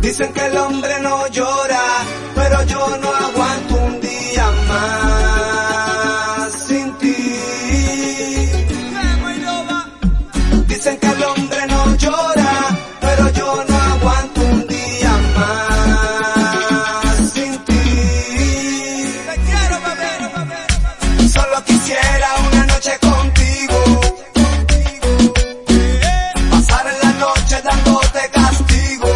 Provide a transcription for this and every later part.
Dicen que el hombre no llora, pero yo no aguanto un día más sin ti. Dicen que el hombre no llora, pero yo no aguanto un día más sin ti. Te quiero, bebé. Solo quisiera una noche contigo, pasar en la noche dándote castigo.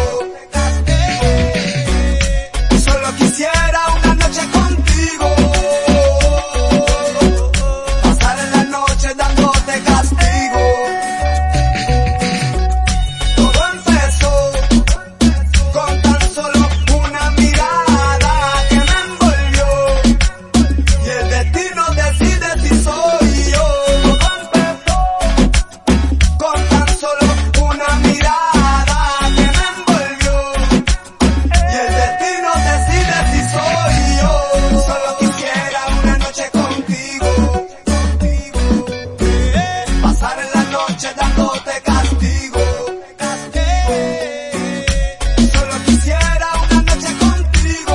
Solo quisiera una noche contigo, pasar en la noche dándote castigo. Todo empezó con tan solo una mirada que me envolvió, y el destino decide si soy yo. Todo empezó con tan solo una mirada que me envolvió, y el destino decide si soy yo. Solo quisiera una noche contigo, pasar en la noche dándote castigo. Solo quisiera una noche contigo,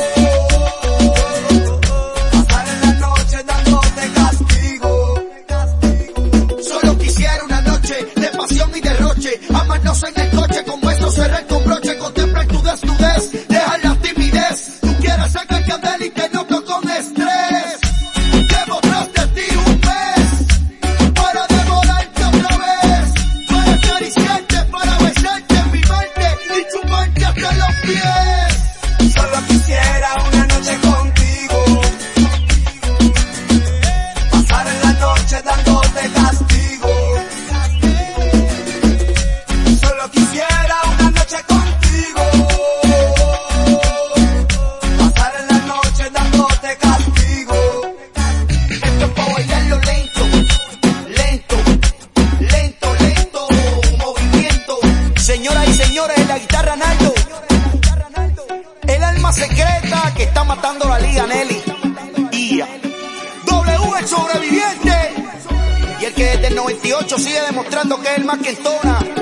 pasar en la noche dándote castigo. Solo quisiera una noche de pasión y derroche, amarnos en el coche con besos, cerrar con broche, contemplar tu desnudez, dejar la timidez. Tú quieres sacar candela y te noto con estrés. Llevo tras de ti un mes para devorarte otra vez, para acariciarte, para besarte en mi mente y chuparte hasta los pies. Solo quisiera una noche contigo, pasar en la noche dándote castigo. Solo quisiera una noche contigo, pasar en la noche dándote castigo. Esto es pa' bailarlo lento, lento, lento, lento, movimiento. Señoras y señores, en la guitarra Naldo, el alma secreta que está matando la liga, Nelly. IA. W, el sobreviviente. Y el que desde el 98 sigue demostrando que es el más que entona.